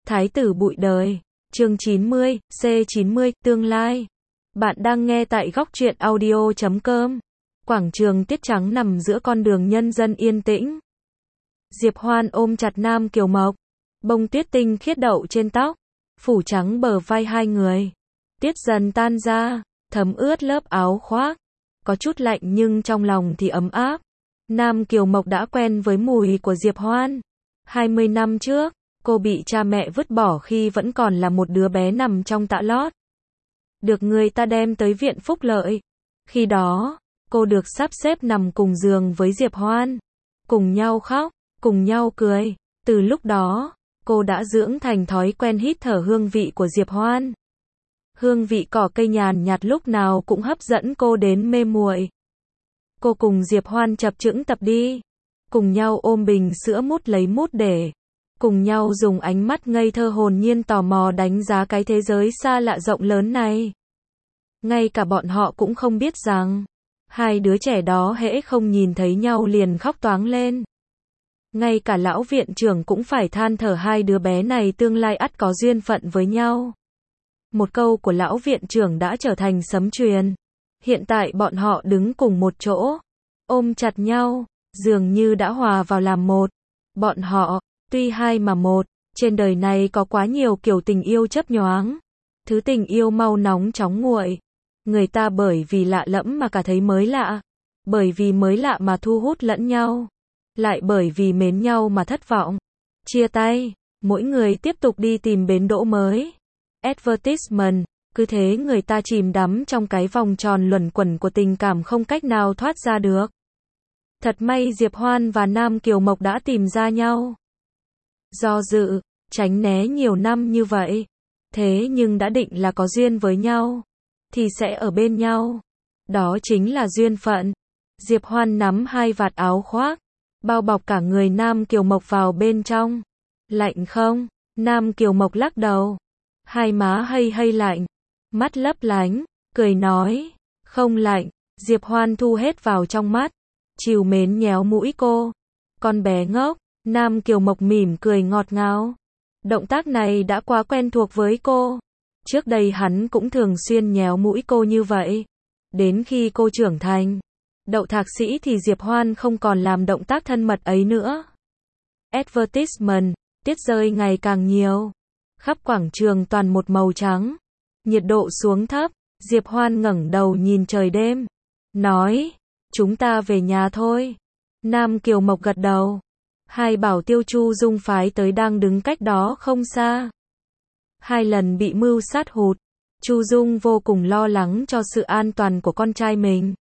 Thái tử bụi đời. Chương 90, C90, tương lai. Bạn đang nghe tại góc truyện audio.com. Quảng trường Tiết Trắng nằm giữa con đường nhân dân yên tĩnh. Diệp Hoan ôm chặt Nam Kiều Mộc. Bông tuyết tinh khiết đậu trên tóc, phủ trắng bờ vai hai người. Tiết dần tan ra, thấm ướt lớp áo khoác. Có chút lạnh nhưng trong lòng thì ấm áp. Nam Kiều Mộc đã quen với mùi của Diệp Hoan. 20 năm trước, cô bị cha mẹ vứt bỏ khi vẫn còn là một đứa bé nằm trong tã lót. Được người ta đem tới viện phúc lợi. Khi đó, cô được sắp xếp nằm cùng giường với Diệp Hoan. Cùng nhau khóc, cùng nhau cười. Từ lúc đó, cô đã dưỡng thành thói quen hít thở hương vị của Diệp Hoan. Hương vị cỏ cây nhàn nhạt lúc nào cũng hấp dẫn cô đến mê muội. Cô cùng Diệp Hoan chập chững tập đi. Cùng nhau ôm bình sữa mút lấy mút để. Cùng nhau dùng ánh mắt ngây thơ hồn nhiên tò mò đánh giá cái thế giới xa lạ rộng lớn này. Ngay cả bọn họ cũng không biết rằng, hai đứa trẻ đó hễ không nhìn thấy nhau liền khóc toáng lên. Ngay cả lão viện trưởng cũng phải than thở hai đứa bé này tương lai ắt có duyên phận với nhau. Một câu của lão viện trưởng đã trở thành sấm truyền. Hiện tại bọn họ đứng cùng một chỗ, ôm chặt nhau, dường như đã hòa vào làm một. Bọn họ, tuy hai mà một, trên đời này có quá nhiều kiểu tình yêu chấp nhoáng. Thứ tình yêu mau nóng chóng nguội. Người ta bởi vì lạ lẫm mà cả thấy mới lạ. Bởi vì mới lạ mà thu hút lẫn nhau. Lại bởi vì mến nhau mà thất vọng. Chia tay, mỗi người tiếp tục đi tìm bến đỗ mới. Advertisement, cứ thế người ta chìm đắm trong cái vòng tròn luẩn quẩn của tình cảm không cách nào thoát ra được. Thật may Diệp Hoan và Nam Kiều Mộc đã tìm ra nhau. Do dự, tránh né nhiều năm như vậy. Thế nhưng đã định là có duyên với nhau, thì sẽ ở bên nhau. Đó chính là duyên phận. Diệp Hoan nắm hai vạt áo khoác, bao bọc cả người Nam Kiều Mộc vào bên trong. Lạnh không? Nam Kiều Mộc lắc đầu. Hai má hơi lạnh, mắt lấp lánh, cười nói, không lạnh. Diệp Hoan thu hết vào trong mắt, trìu mến nhéo mũi cô. Con bé ngốc. Nam Kiều Mộc mỉm cười ngọt ngào. Động tác này đã quá quen thuộc với cô. Trước đây hắn cũng thường xuyên nhéo mũi cô như vậy. Đến khi cô trưởng thành, đậu thạc sĩ thì Diệp Hoan không còn làm động tác thân mật ấy nữa. Advertisement, tiết rơi ngày càng nhiều. Khắp quảng trường toàn một màu trắng. Nhiệt độ xuống thấp, Diệp Hoan ngẩng đầu nhìn trời đêm. Nói, chúng ta về nhà thôi. Nam Kiều Mộc gật đầu. Hai bảo tiêu Chu Dung phái tới đang đứng cách đó không xa. Hai lần bị mưu sát hụt. Chu Dung vô cùng lo lắng cho sự an toàn của con trai mình.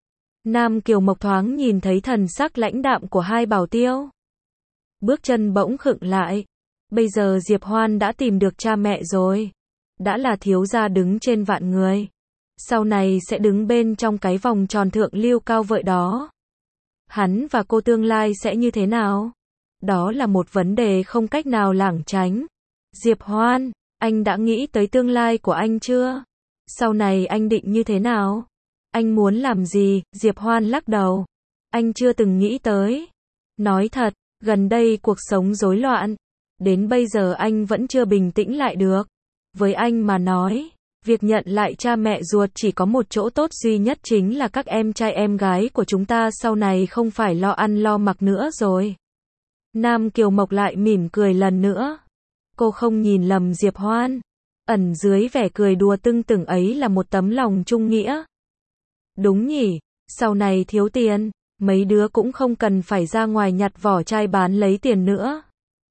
Nam Kiều Mộc thoáng nhìn thấy thần sắc lãnh đạm của hai bảo tiêu. Bước chân bỗng khựng lại. Bây giờ Diệp Hoan đã tìm được cha mẹ rồi. Đã là thiếu gia đứng trên vạn người. Sau này sẽ đứng bên trong cái vòng tròn thượng lưu cao vợi đó. Hắn và cô tương lai sẽ như thế nào? Đó là một vấn đề không cách nào lảng tránh. Diệp Hoan, anh đã nghĩ tới tương lai của anh chưa? Sau này anh định như thế nào? Anh muốn làm gì? Diệp Hoan lắc đầu. Anh chưa từng nghĩ tới. Nói thật, gần đây cuộc sống rối loạn. Đến bây giờ anh vẫn chưa bình tĩnh lại được. Với anh mà nói, việc nhận lại cha mẹ ruột chỉ có một chỗ tốt duy nhất chính là các em trai em gái của chúng ta sau này không phải lo ăn lo mặc nữa rồi. Nam Kiều Mộc lại mỉm cười lần nữa. Cô không nhìn lầm Diệp Hoan. Ẩn dưới vẻ cười đùa tưng tửng ấy là một tấm lòng trung nghĩa. Đúng nhỉ, sau này thiếu tiền, mấy đứa cũng không cần phải ra ngoài nhặt vỏ chai bán lấy tiền nữa.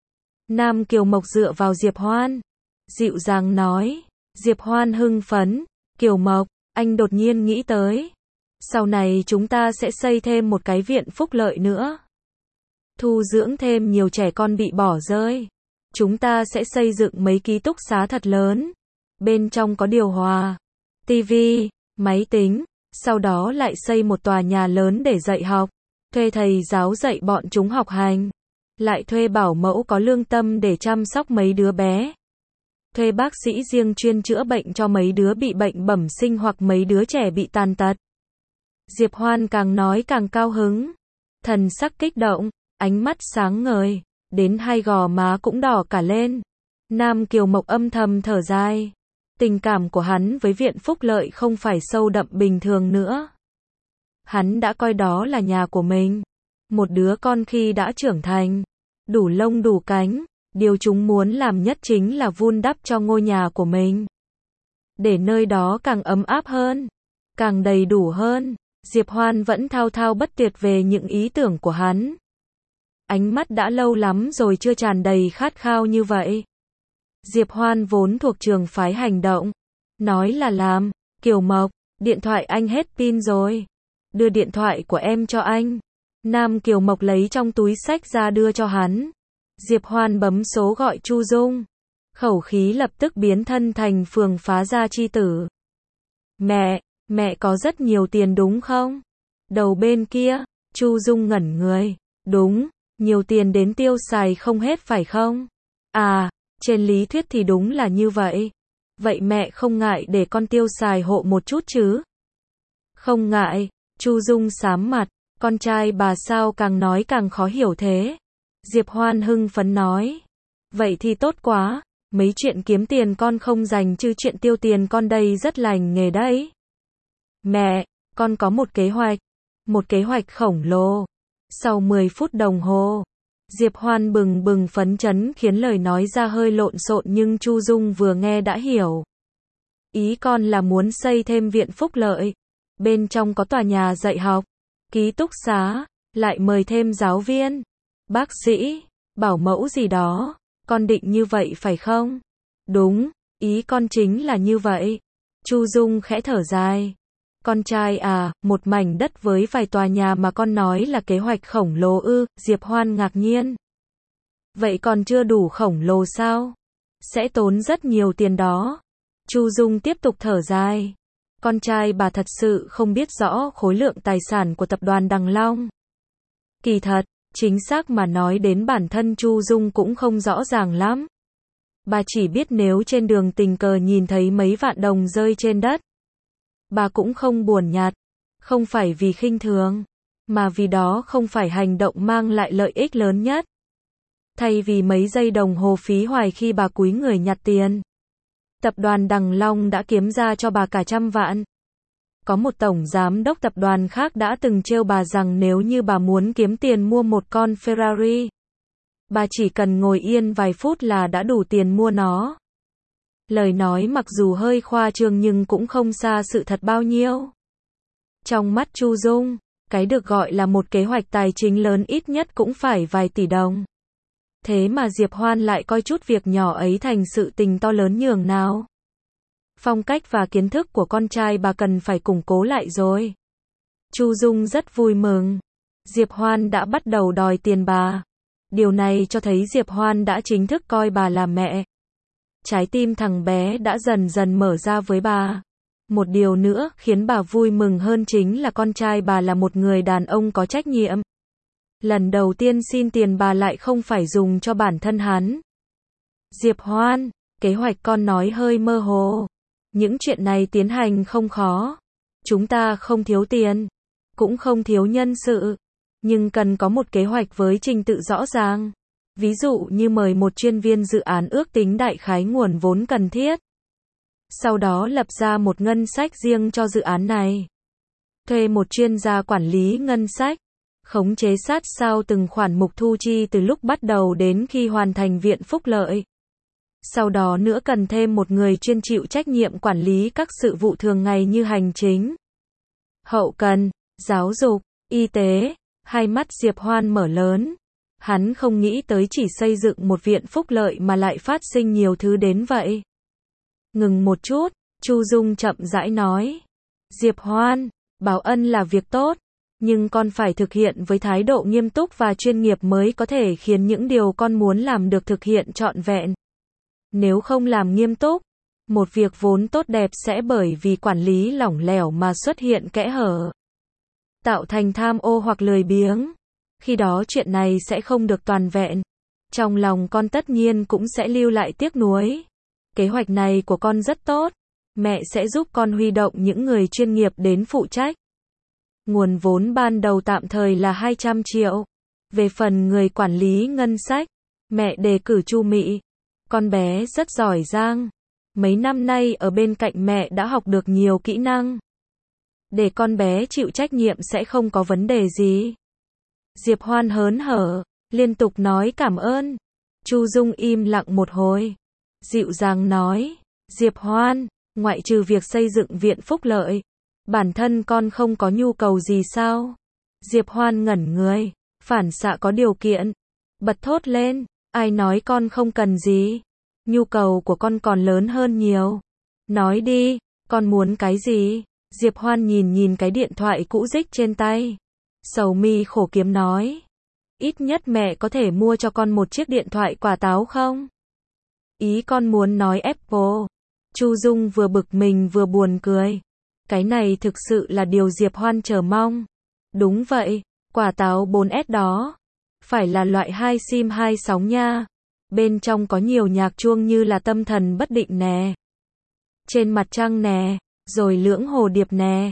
Nam Kiều Mộc dựa vào Diệp Hoan, dịu dàng nói. Diệp Hoan hưng phấn. Kiều Mộc, anh đột nhiên nghĩ tới. Sau này chúng ta sẽ xây thêm một cái viện phúc lợi nữa. Thu dưỡng thêm nhiều trẻ con bị bỏ rơi. Chúng ta sẽ xây dựng mấy ký túc xá thật lớn. Bên trong có điều hòa, tivi, máy tính. Sau đó lại xây một tòa nhà lớn để dạy học. Thuê thầy giáo dạy bọn chúng học hành. Lại thuê bảo mẫu có lương tâm để chăm sóc mấy đứa bé. Thuê bác sĩ riêng chuyên chữa bệnh cho mấy đứa bị bệnh bẩm sinh hoặc mấy đứa trẻ bị tàn tật. Diệp Hoan càng nói càng cao hứng. Thần sắc kích động, ánh mắt sáng ngời, đến hai gò má cũng đỏ cả lên. Nam Kiều Mộc âm thầm thở dài. Tình cảm của hắn với Viện Phúc Lợi không phải sâu đậm bình thường nữa. Hắn đã coi đó là nhà của mình. Một đứa con khi đã trưởng thành, đủ lông đủ cánh, điều chúng muốn làm nhất chính là vun đắp cho ngôi nhà của mình. Để nơi đó càng ấm áp hơn, càng đầy đủ hơn. Diệp Hoan vẫn thao thao bất tuyệt về những ý tưởng của hắn. Ánh mắt đã lâu lắm rồi chưa tràn đầy khát khao như vậy. Diệp Hoan vốn thuộc trường phái hành động. Nói là làm. Kiều Mộc, điện thoại anh hết pin rồi. Đưa điện thoại của em cho anh. Nam Kiều Mộc lấy trong túi xách ra đưa cho hắn. Diệp Hoan bấm số gọi Chu Dung. Khẩu khí lập tức biến thân thành phường phá gia chi tử. Mẹ có rất nhiều tiền đúng không? Đầu bên kia, Chu Dung ngẩn người. Đúng, nhiều tiền đến tiêu xài không hết phải không? À, trên lý thuyết thì đúng là như vậy. Vậy mẹ không ngại để con tiêu xài hộ một chút chứ? Không ngại, Chu Dung xám mặt, con trai bà sao càng nói càng khó hiểu thế? Diệp Hoan hưng phấn nói. Vậy thì tốt quá, mấy chuyện kiếm tiền con không dành chứ chuyện tiêu tiền con đây rất lành nghề đấy. Mẹ, con có một kế hoạch khổng lồ. Sau 10 phút đồng hồ, Diệp Hoan bừng bừng phấn chấn khiến lời nói ra hơi lộn xộn nhưng Chu Dung vừa nghe đã hiểu. Ý con là muốn xây thêm viện phúc lợi. Bên trong có tòa nhà dạy học, ký túc xá, lại mời thêm giáo viên, bác sĩ, bảo mẫu gì đó. Con định như vậy phải không? Đúng, ý con chính là như vậy. Chu Dung khẽ thở dài. Con trai à, một mảnh đất với vài tòa nhà mà con nói là kế hoạch khổng lồ ư? Diệp Hoan ngạc nhiên. Vậy còn chưa đủ khổng lồ sao? Sẽ tốn rất nhiều tiền đó. Chu Dung tiếp tục thở dài. Con trai bà thật sự không biết rõ khối lượng tài sản của tập đoàn Đằng Long. Kỳ thật, chính xác mà nói đến bản thân Chu Dung cũng không rõ ràng lắm. Bà chỉ biết nếu trên đường tình cờ nhìn thấy mấy vạn đồng rơi trên đất, bà cũng không buồn nhặt. Không phải vì khinh thường, mà vì đó không phải hành động mang lại lợi ích lớn nhất. Thay vì mấy giây đồng hồ phí hoài khi bà cúi người nhặt tiền, tập đoàn Đằng Long đã kiếm ra cho bà cả trăm vạn. Có một tổng giám đốc tập đoàn khác đã từng trêu bà rằng nếu như bà muốn kiếm tiền mua một con Ferrari, bà chỉ cần ngồi yên vài phút là đã đủ tiền mua nó. Lời nói mặc dù hơi khoa trương nhưng cũng không xa sự thật bao nhiêu. Trong mắt Chu Dung, cái được gọi là một kế hoạch tài chính lớn ít nhất cũng phải vài tỷ đồng. Thế mà Diệp Hoan lại coi chút việc nhỏ ấy thành sự tình to lớn nhường nào. Phong cách và kiến thức của con trai bà cần phải củng cố lại rồi. Chu Dung rất vui mừng. Diệp Hoan đã bắt đầu đòi tiền bà. Điều này cho thấy Diệp Hoan đã chính thức coi bà là mẹ. Trái tim thằng bé đã dần dần mở ra với bà. Một điều nữa khiến bà vui mừng hơn chính là con trai bà là một người đàn ông có trách nhiệm. Lần đầu tiên xin tiền bà lại không phải dùng cho bản thân hắn. Diệp Hoan, kế hoạch con nói hơi mơ hồ. Những chuyện này tiến hành không khó. Chúng ta không thiếu tiền, cũng không thiếu nhân sự, nhưng cần có một kế hoạch với trình tự rõ ràng. Ví dụ như mời một chuyên viên dự án ước tính đại khái nguồn vốn cần thiết. Sau đó lập ra một ngân sách riêng cho dự án này. Thuê một chuyên gia quản lý ngân sách. Khống chế sát sao từng khoản mục thu chi từ lúc bắt đầu đến khi hoàn thành viện phúc lợi. Sau đó nữa cần thêm một người chuyên chịu trách nhiệm quản lý các sự vụ thường ngày như hành chính, hậu cần, giáo dục, y tế. Hai mắt Diệp Hoan mở lớn. Hắn không nghĩ tới chỉ xây dựng một viện phúc lợi mà lại phát sinh nhiều thứ đến vậy. Ngừng một chút, Chu Dung chậm rãi nói. Diệp Hoan, báo ân là việc tốt, nhưng con phải thực hiện với thái độ nghiêm túc và chuyên nghiệp mới có thể khiến những điều con muốn làm được thực hiện trọn vẹn. Nếu không làm nghiêm túc, một việc vốn tốt đẹp sẽ bởi vì quản lý lỏng lẻo mà xuất hiện kẽ hở, tạo thành tham ô hoặc lười biếng. Khi đó chuyện này sẽ không được toàn vẹn. Trong lòng con tất nhiên cũng sẽ lưu lại tiếc nuối. Kế hoạch này của con rất tốt. Mẹ sẽ giúp con huy động những người chuyên nghiệp đến phụ trách. Nguồn vốn ban đầu tạm thời là 200 triệu. Về phần người quản lý ngân sách, mẹ đề cử Chu Mị. Con bé rất giỏi giang. Mấy năm nay ở bên cạnh mẹ đã học được nhiều kỹ năng. Để con bé chịu trách nhiệm sẽ không có vấn đề gì. Diệp Hoan hớn hở, liên tục nói cảm ơn. Chu Dung im lặng một hồi. Dịu dàng nói, Diệp Hoan, ngoại trừ việc xây dựng viện phúc lợi, bản thân con không có nhu cầu gì sao? Diệp Hoan ngẩn người, phản xạ có điều kiện, bật thốt lên, ai nói con không cần gì? Nhu cầu của con còn lớn hơn nhiều. Nói đi, con muốn cái gì? Diệp Hoan nhìn cái điện thoại cũ rích trên tay. Sầu mi khổ kiếm nói, ít nhất mẹ có thể mua cho con một chiếc điện thoại quả táo không? Ý con muốn nói Apple. Chu Dung vừa bực mình vừa buồn cười. Cái này thực sự là điều Diệp Hoan chờ mong. Đúng vậy, quả táo 4S đó. Phải là loại 2 sim 2 sóng nha. Bên trong có nhiều nhạc chuông như là tâm thần bất định nè. Trên mặt trăng nè, rồi lưỡng hồ điệp nè.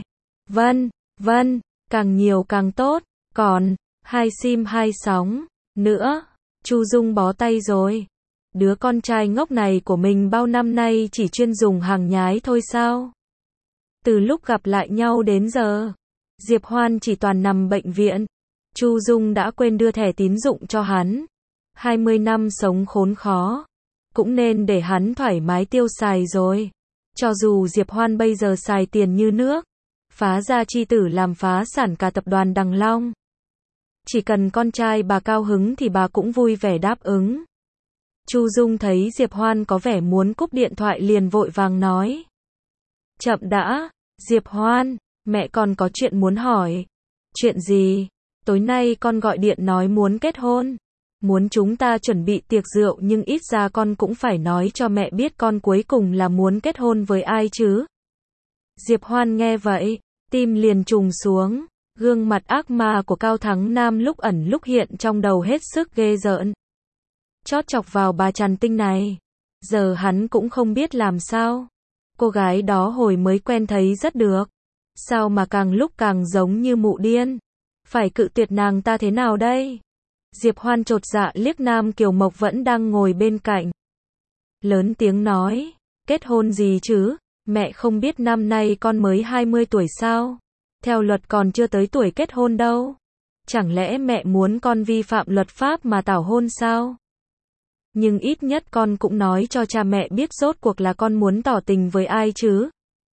Vân, càng nhiều càng tốt. Còn, 2 sim 2 sóng, nữa. Chu Dung bó tay rồi. Đứa con trai ngốc này của mình bao năm nay chỉ chuyên dùng hàng nhái thôi sao? Từ lúc gặp lại nhau đến giờ, Diệp Hoan chỉ toàn nằm bệnh viện. Chu Dung đã quên đưa thẻ tín dụng cho hắn. 20 năm sống khốn khó, cũng nên để hắn thoải mái tiêu xài rồi. Cho dù Diệp Hoan bây giờ xài tiền như nước, phá gia chi tử làm phá sản cả tập đoàn Đằng Long. Chỉ cần con trai bà cao hứng thì bà cũng vui vẻ đáp ứng. Chu Dung thấy Diệp Hoan có vẻ muốn cúp điện thoại liền vội vàng nói. Chậm đã, Diệp Hoan, mẹ còn có chuyện muốn hỏi. Chuyện gì? Tối nay con gọi điện nói muốn kết hôn. Muốn chúng ta chuẩn bị tiệc rượu nhưng ít ra con cũng phải nói cho mẹ biết con cuối cùng là muốn kết hôn với ai chứ. Diệp Hoan nghe vậy, tim liền trùng xuống. Gương mặt ác ma của Cao Thắng Nam lúc ẩn lúc hiện trong đầu hết sức ghê rợn. Chót chọc vào bà Trần Tinh này. Giờ hắn cũng không biết làm sao. Cô gái đó hồi mới quen thấy rất được. Sao mà càng lúc càng giống như mụ điên. Phải cự tuyệt nàng ta thế nào đây? Diệp Hoan chột dạ liếc Nam Kiều Mộc vẫn đang ngồi bên cạnh. Lớn tiếng nói, kết hôn gì chứ? Mẹ không biết năm nay con mới 20 tuổi sao? Theo luật còn chưa tới tuổi kết hôn đâu. Chẳng lẽ mẹ muốn con vi phạm luật pháp mà tảo hôn sao? Nhưng ít nhất con cũng nói cho cha mẹ biết rốt cuộc là con muốn tỏ tình với ai chứ?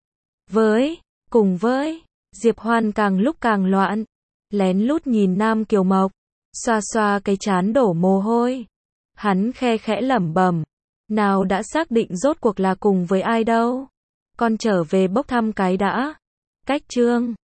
Cùng với, Diệp Hoan càng lúc càng loạn. Lén lút nhìn Nam Kiều Mộc, xoa xoa cái trán đổ mồ hôi. Hắn khe khẽ lẩm bẩm, nào đã xác định rốt cuộc là cùng với ai đâu. Con trở về bốc thăm cái đã. Cách chương